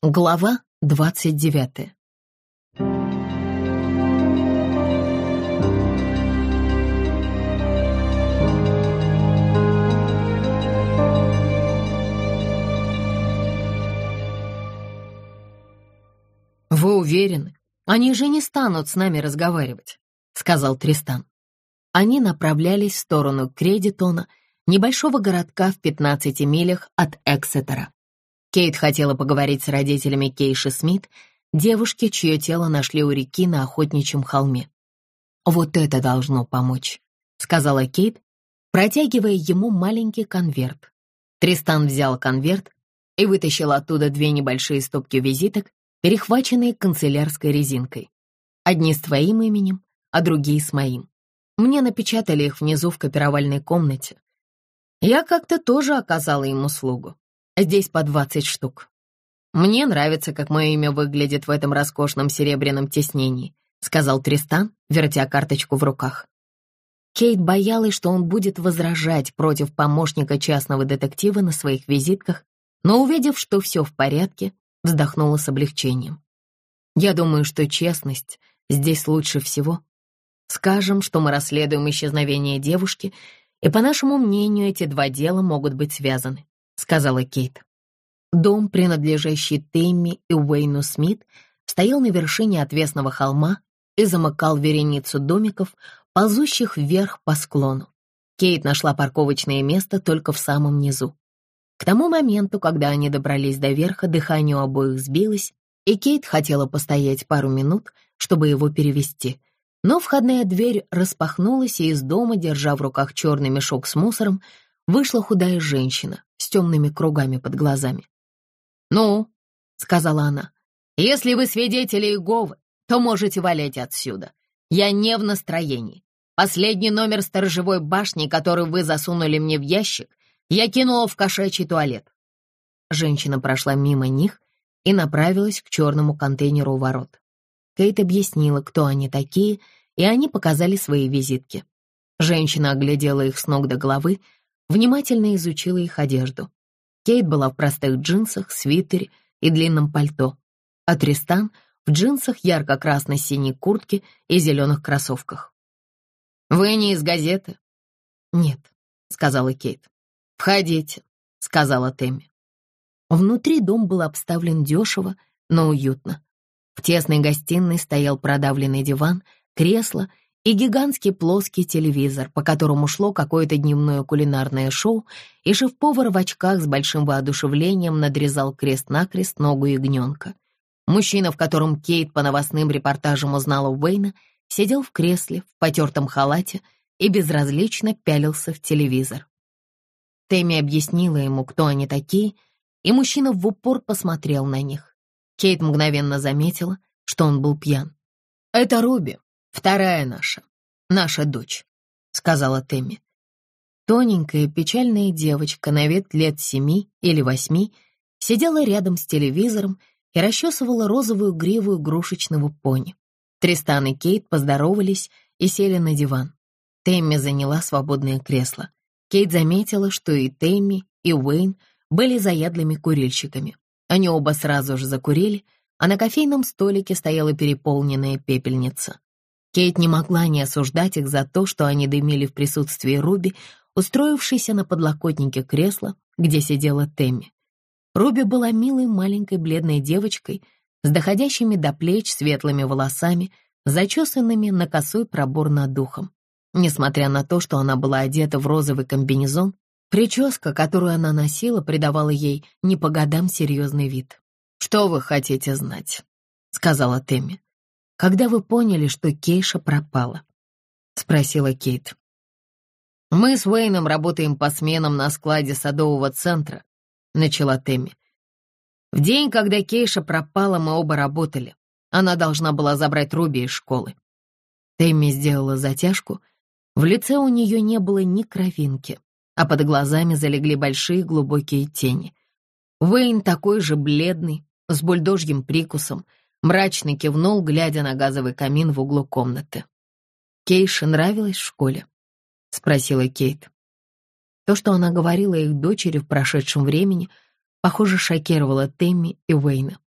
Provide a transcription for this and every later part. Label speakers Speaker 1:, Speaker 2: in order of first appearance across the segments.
Speaker 1: Глава 29. «Вы уверены? Они же не станут с нами разговаривать», — сказал Тристан. Они направлялись в сторону Кредитона, небольшого городка в 15 милях от Эксетера. Кейт хотела поговорить с родителями Кейши Смит, девушки, чье тело нашли у реки на Охотничьем холме. «Вот это должно помочь», — сказала Кейт, протягивая ему маленький конверт. Тристан взял конверт и вытащил оттуда 2 небольшие стопки визиток, перехваченные канцелярской резинкой. Одни с твоим именем, а другие с моим. Мне напечатали их внизу в копировальной комнате. Я как-то тоже оказала им услугу. Здесь по 20 штук. Мне нравится, как мое имя выглядит в этом роскошном серебряном тиснении», — сказал Тристан, вертя карточку в руках. Кейт боялась, что он будет возражать против помощника частного детектива на своих визитках, но, увидев, что все в порядке, вздохнула с облегчением. «Я думаю, что честность здесь лучше всего. Скажем, что мы расследуем исчезновение девушки, и, по нашему мнению, эти 2 дела могут быть связаны», — сказала Кейт. Дом, принадлежащий Тэмми и Уэйну Смит, стоял на вершине отвесного холма и замыкал вереницу домиков, ползущих вверх по склону. Кейт нашла парковочное место только в самом низу. К тому моменту, когда они добрались до верха, дыхание у обоих сбилось, и Кейт хотела постоять пару минут, чтобы его перевести. Но входная дверь распахнулась, и из дома, держа в руках черный мешок с мусором, вышла худая женщина с темными кругами под глазами. «Ну», — сказала она, — «если вы свидетели Иеговы, то можете валять отсюда. Я не в настроении. Последний номер сторожевой башни, который вы засунули мне в ящик, я кинула в кошачий туалет». Женщина прошла мимо них и направилась к черному контейнеру у ворот. Кейт объяснила, кто они такие, и они показали свои визитки. Женщина оглядела их с ног до головы, внимательно изучила их одежду. Кейт была в простых джинсах, свитере и длинном пальто, а Тристан в джинсах, ярко-красно-синей куртке и зеленых кроссовках. «Вы не из газеты?» «Нет», — сказала Кейт. «Входите», — сказала Тэмми. Внутри дом был обставлен дешево, но уютно. В тесной гостиной стоял продавленный диван, кресло и гигантский плоский телевизор, по которому шло какое-то дневное кулинарное шоу, и шеф-повар в очках с большим воодушевлением надрезал крест-накрест ногу ягненка. Мужчина, в котором Кейт по новостным репортажам узнала Уэйна, сидел в кресле, в потертом халате и безразлично пялился в телевизор. Тэмми объяснила ему, кто они такие, и мужчина в упор посмотрел на них. Кейт мгновенно заметила, что он был пьян. «Это Руби, вторая наша дочь», — сказала Тэмми. Тоненькая печальная девочка на вид лет 7 или 8 сидела рядом с телевизором и расчесывала розовую гриву игрушечного пони. Тристан и Кейт поздоровались и сели на диван. Тэмми заняла свободное кресло. Кейт заметила, что и Тэмми, и Уэйн были заядлыми курильщиками. Они оба сразу же закурили, а на кофейном столике стояла переполненная пепельница. Кейт не могла не осуждать их за то, что они дымили в присутствии Руби, устроившейся на подлокотнике кресла, где сидела Тэмми. Руби была милой маленькой бледной девочкой с доходящими до плеч светлыми волосами, зачесанными на косой пробор над духом. Несмотря на то, что она была одета в розовый комбинезон, прическа, которую она носила, придавала ей не по годам серьезный вид. «Что вы хотите знать?» — сказала Тэмми. «Когда вы поняли, что Кейша пропала?» — спросила Кейт. «Мы с Уэйном работаем по сменам на складе садового центра», — начала Тэмми. «В день, когда Кейша пропала, мы оба работали. Она должна была забрать Руби из школы». Тэмми сделала затяжку. В лице у нее не было ни кровинки, а под глазами залегли большие глубокие тени. Уэйн, такой же бледный, с бульдожьим прикусом, мрачно кивнул, глядя на газовый камин в углу комнаты. «Кейше нравилось в школе?» — спросила Кейт. То, что она говорила их дочери в прошедшем времени, похоже, шокировало Тэмми и Уэйна.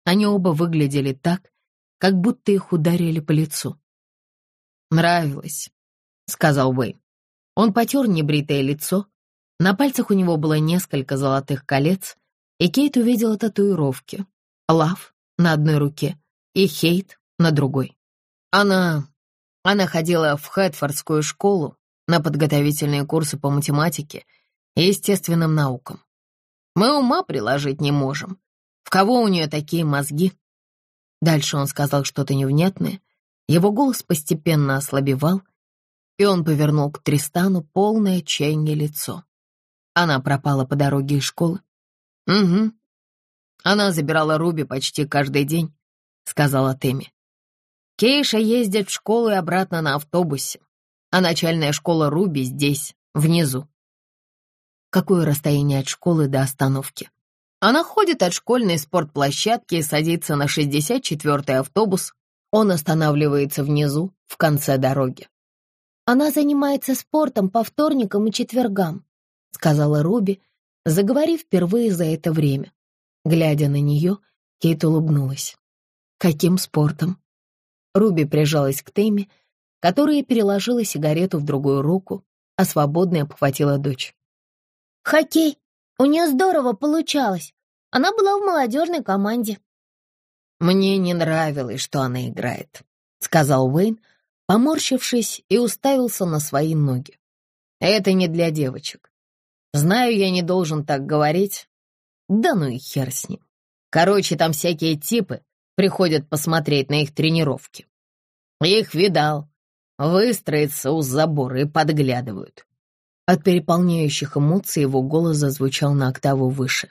Speaker 1: Они оба выглядели так, как будто их ударили по лицу. «Нравилось», — сказал Уэйн. Он потер небритое лицо. На пальцах у него было несколько золотых колец, и Кейт увидела татуировки. Лав на одной руке и Хейт на другой. Она ходила в Хэтфордскую школу на подготовительные курсы по математике и естественным наукам. Мы ума приложить не можем. В кого у нее такие мозги? Дальше он сказал что-то невнятное. Его голос постепенно ослабевал, и он повернул к Тристану полное отчаяния лицо. Она пропала по дороге из школы. «Угу. Она забирала Руби почти каждый день», — сказала Тэмми. «Кейша ездит в школу и обратно на автобусе, а начальная школа Руби здесь, внизу». «Какое расстояние от школы до остановки?» «Она ходит от школьной спортплощадки и садится на 64-й автобус. Он останавливается внизу, в конце дороги».
Speaker 2: «Она занимается спортом по вторникам и четвергам», — сказала Руби, заговорив впервые за это время. Глядя на нее, Кейт улыбнулась. «Каким спортом?» Руби прижалась к Тэмми, которая переложила сигарету в другую руку, а свободной обхватила дочь. «Хоккей. У нее здорово получалось. Она была в молодежной команде».
Speaker 1: «Мне не нравилось, что она играет», — сказал Уэйн, поморщившись, и уставился на свои ноги. «Это не для девочек. Знаю, я не должен так говорить. Да ну и хер с ним. Короче, там всякие типы приходят посмотреть на их тренировки. Их видал. Выстроятся у забора и подглядывают». От переполняющих эмоций его голос зазвучал на октаву выше.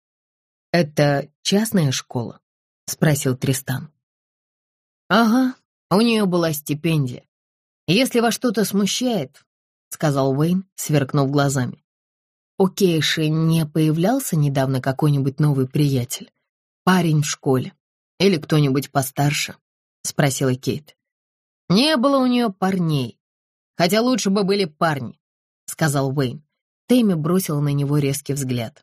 Speaker 1: «Это частная школа?» — спросил Тристан. «Ага, у нее была стипендия. Если вас что-то смущает», — сказал Уэйн, сверкнув глазами. «У Кейши не появлялся недавно какой-нибудь новый приятель? Парень в школе? Или кто-нибудь постарше?» — спросила Кейт. «Не было у нее парней, хотя лучше бы были парни», — сказал Уэйн. Тэмми бросила на него резкий взгляд.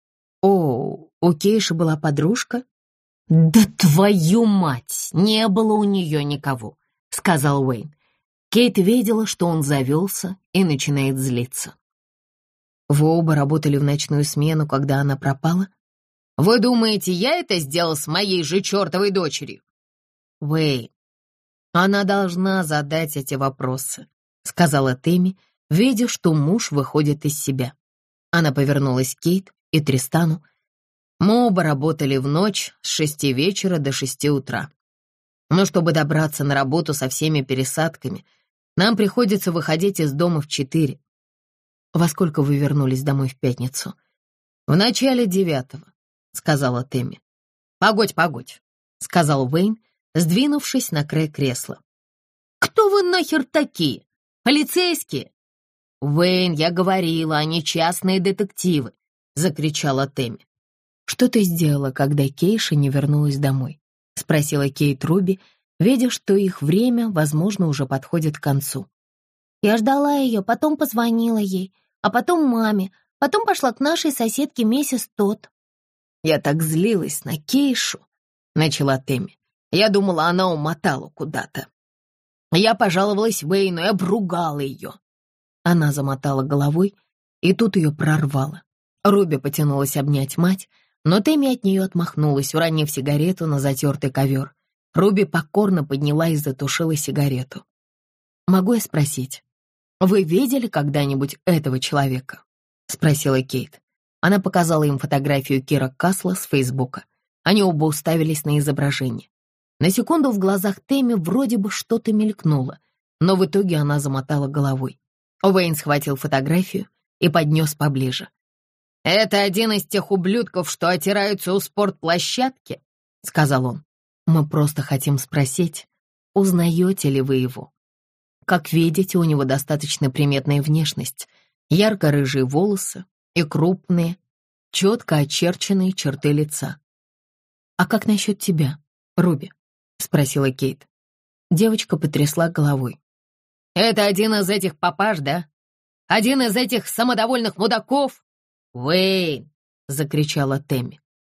Speaker 1: «О, у Кейши была подружка?» «Да твою мать! Не было у нее никого», — сказал Уэйн. Кейт видела, что он завелся и начинает злиться. «Вы оба работали в ночную смену, когда она пропала?» «Вы думаете, я это сделал с моей же чертовой дочерью?» «Уэйн, она должна задать эти вопросы», — сказала Тэмми, видя, что муж выходит из себя. Она повернулась к Кейт и Тристану. «Мы оба работали в ночь с 6 вечера до 6 утра. Но чтобы добраться на работу со всеми пересадками, нам приходится выходить из дома в 4. Во сколько вы вернулись домой в пятницу?» «В начале 9, — сказала Тэмми. «Погодь, — сказал Уэйн, сдвинувшись на край кресла. «Кто вы нахер такие? Полицейские?» «Уэйн, я говорила, они частные детективы», — закричала Тэмми. «Что ты сделала, когда Кейша не вернулась домой?» — спросила Кейт Руби, видя, что их время, возможно, уже подходит к концу.
Speaker 2: «Я ждала ее, потом позвонила ей, а потом маме, потом пошла к нашей соседке миссис Тодд».
Speaker 1: «Я так злилась на Кейшу», — начала Тэмми. «Я думала, она умотала куда-то. Я пожаловалась Уэйну и обругала ее». Она замотала головой, и тут ее прорвало. Руби потянулась обнять мать, но Тэмми от нее отмахнулась, уронив сигарету на затертый ковер. Руби покорно подняла и затушила сигарету. «Могу я спросить, вы видели когда-нибудь этого человека?» — спросила Кейт. Она показала им фотографию Кира Касла с Фейсбука. Они оба уставились на изображение. На секунду в глазах Тэмми вроде бы что-то мелькнуло, но в итоге она замотала головой. Уэйн схватил фотографию и поднес поближе. «Это один из тех ублюдков, что отираются у спортплощадки», — сказал он. «Мы просто хотим спросить, узнаете ли вы его? Как видите, у него достаточно приметная внешность, ярко-рыжие волосы и крупные, четко очерченные черты лица». «А как насчет тебя, Руби?» — спросила Кейт. Девочка потрясла головой. «Это один из этих папаш, да? Один из этих самодовольных мудаков?» «Уэйн!» — закричала Тэмми.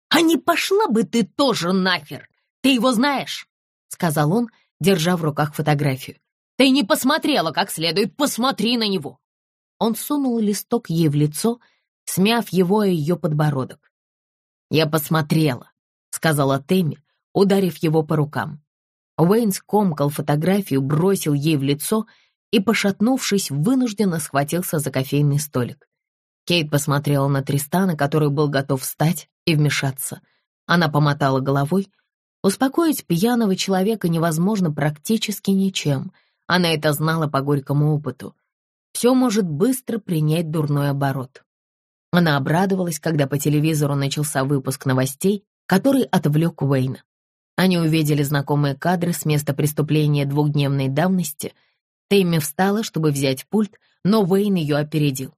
Speaker 1: «А не пошла бы ты тоже нахер! Ты его знаешь?» — сказал он, держа в руках фотографию. «Ты не посмотрела как следует, посмотри на него!» Он сунул листок ей в лицо, смяв его о ее подбородок. «Я посмотрела», — сказала Тэмми, ударив его по рукам. Уэйн скомкал фотографию, бросил ей в лицо и, пошатнувшись, вынужденно схватился за кофейный столик. Кейт посмотрела на Тристана, который был готов встать и вмешаться. Она помотала головой. Успокоить пьяного человека невозможно практически ничем. Она это знала по горькому опыту. Все может быстро принять дурной оборот. Она обрадовалась, когда по телевизору начался выпуск новостей, который отвлек Уэйна. Они увидели знакомые кадры с места преступления двухдневной давности. Тэмми встала, чтобы взять пульт, но Уэйн ее опередил.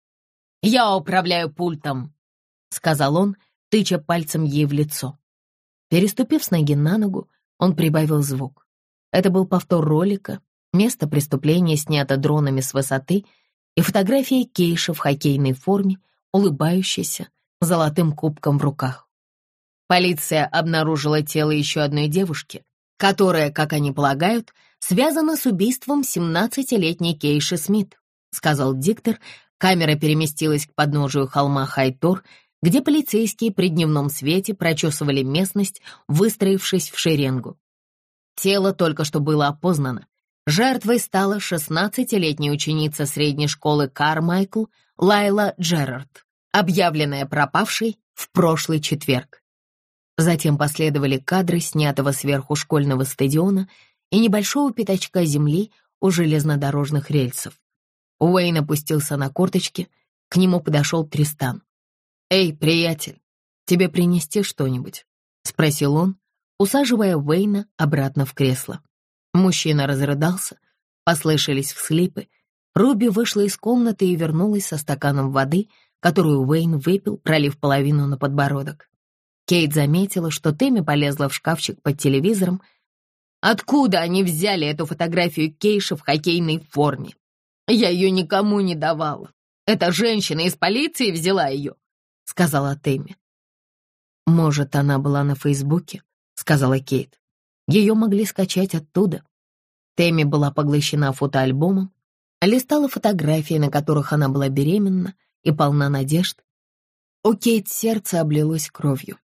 Speaker 1: «Я управляю пультом», — сказал он, тыча пальцем ей в лицо. Переступив с ноги на ногу, он прибавил звук. Это был повтор ролика, место преступления снято дронами с высоты и фотография Кейши в хоккейной форме, улыбающейся, золотым кубком в руках. Полиция обнаружила тело еще одной девушки, которая, как они полагают, связана с убийством 17-летней Кейши Смит, сказал диктор. Камера переместилась к подножию холма Хайтор, где полицейские при дневном свете прочесывали местность, выстроившись в шеренгу. Тело только что было опознано. Жертвой стала 16-летняя ученица средней школы Кармайкл Лайла Джерард, объявленная пропавшей в прошлый четверг. Затем последовали кадры снятого сверху школьного стадиона и небольшого пятачка земли у железнодорожных рельсов. Уэйн опустился на корточки, к нему подошел Тристан. «Эй, приятель, тебе принести что-нибудь?» — спросил он, усаживая Уэйна обратно в кресло. Мужчина разрыдался, послышались всхлипы. Руби вышла из комнаты и вернулась со стаканом воды, которую Уэйн выпил, пролив половину на подбородок. Кейт заметила, что Тэмми полезла в шкафчик под телевизором. «Откуда они взяли эту фотографию Кейши в хоккейной форме? Я ее никому не давала. Эта женщина из полиции взяла ее», — сказала Тэмми. «Может, она была на Фейсбуке», — сказала Кейт. «Ее могли скачать оттуда». Тэмми была поглощена фотоальбомом, листала фотографии, на которых она была беременна и полна надежд. У Кейт сердце облилось кровью.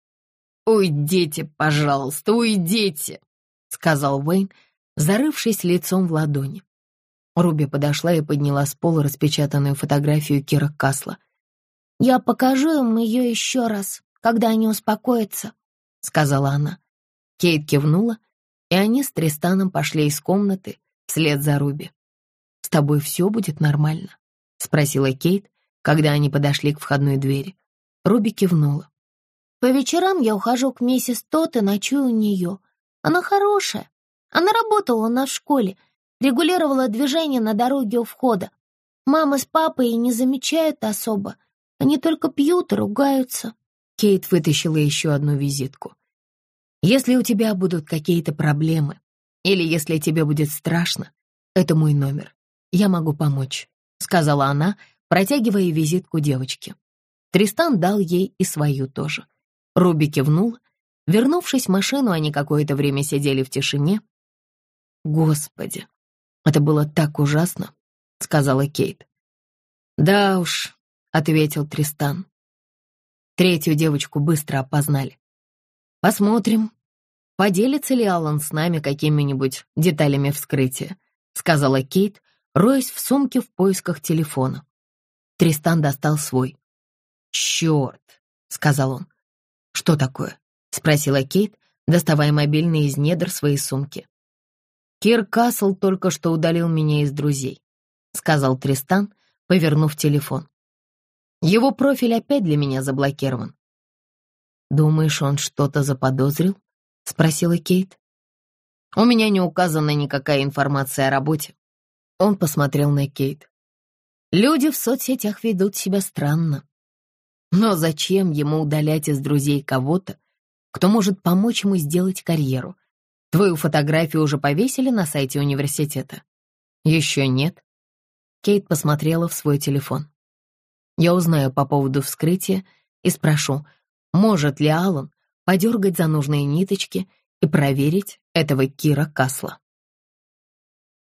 Speaker 1: «Уйдите, пожалуйста, уйдите», — сказал Уэйн, зарывшись лицом в ладони. Руби подошла и подняла с пола распечатанную фотографию Кира Касла.
Speaker 2: «Я покажу им ее еще раз, когда они успокоятся», — сказала она.
Speaker 1: Кейт кивнула, и они с Тристаном пошли из комнаты вслед за Руби. «С тобой все будет нормально?» — спросила Кейт, когда они подошли к входной двери. Руби кивнула.
Speaker 2: «По вечерам я ухожу к миссис Тот и ночую у нее. Она хорошая. Она работала у нас в школе, регулировала движение на дороге у входа. Мама с папой и не замечают особо. Они только пьют и ругаются».
Speaker 1: Кейт вытащила еще одну визитку. «Если у тебя будут какие-то проблемы, или если тебе будет страшно, это мой номер. Я могу помочь», — сказала она, протягивая визитку девочке. Тристан дал ей и свою тоже. Руби кивнул. Вернувшись в машину, они какое-то время сидели в тишине. «Господи, это было так ужасно», — сказала Кейт. «Да уж», — ответил Тристан. Третью девочку быстро опознали. «Посмотрим, поделится ли Аллан с нами какими-нибудь деталями вскрытия», — сказала Кейт, роясь в сумке в поисках телефона. Тристан достал свой. «Черт», — сказал он. «Что такое?» — спросила Кейт, доставая мобильный из недр своей сумки. «Кир Касл только что удалил меня из друзей», — сказал Тристан, повернув телефон. «Его профиль опять для меня заблокирован». «Думаешь, он что-то заподозрил?» — спросила Кейт. «У меня не указана никакая информация о работе». Он посмотрел на Кейт. «Люди в соцсетях ведут себя странно. Но зачем ему удалять из друзей кого-то, кто может помочь ему сделать карьеру? Твою фотографию уже повесили на сайте университета?» «Еще нет». Кейт посмотрела в свой телефон. «Я узнаю по поводу вскрытия и спрошу, может ли Алан подергать за нужные ниточки и проверить этого Кира Касла.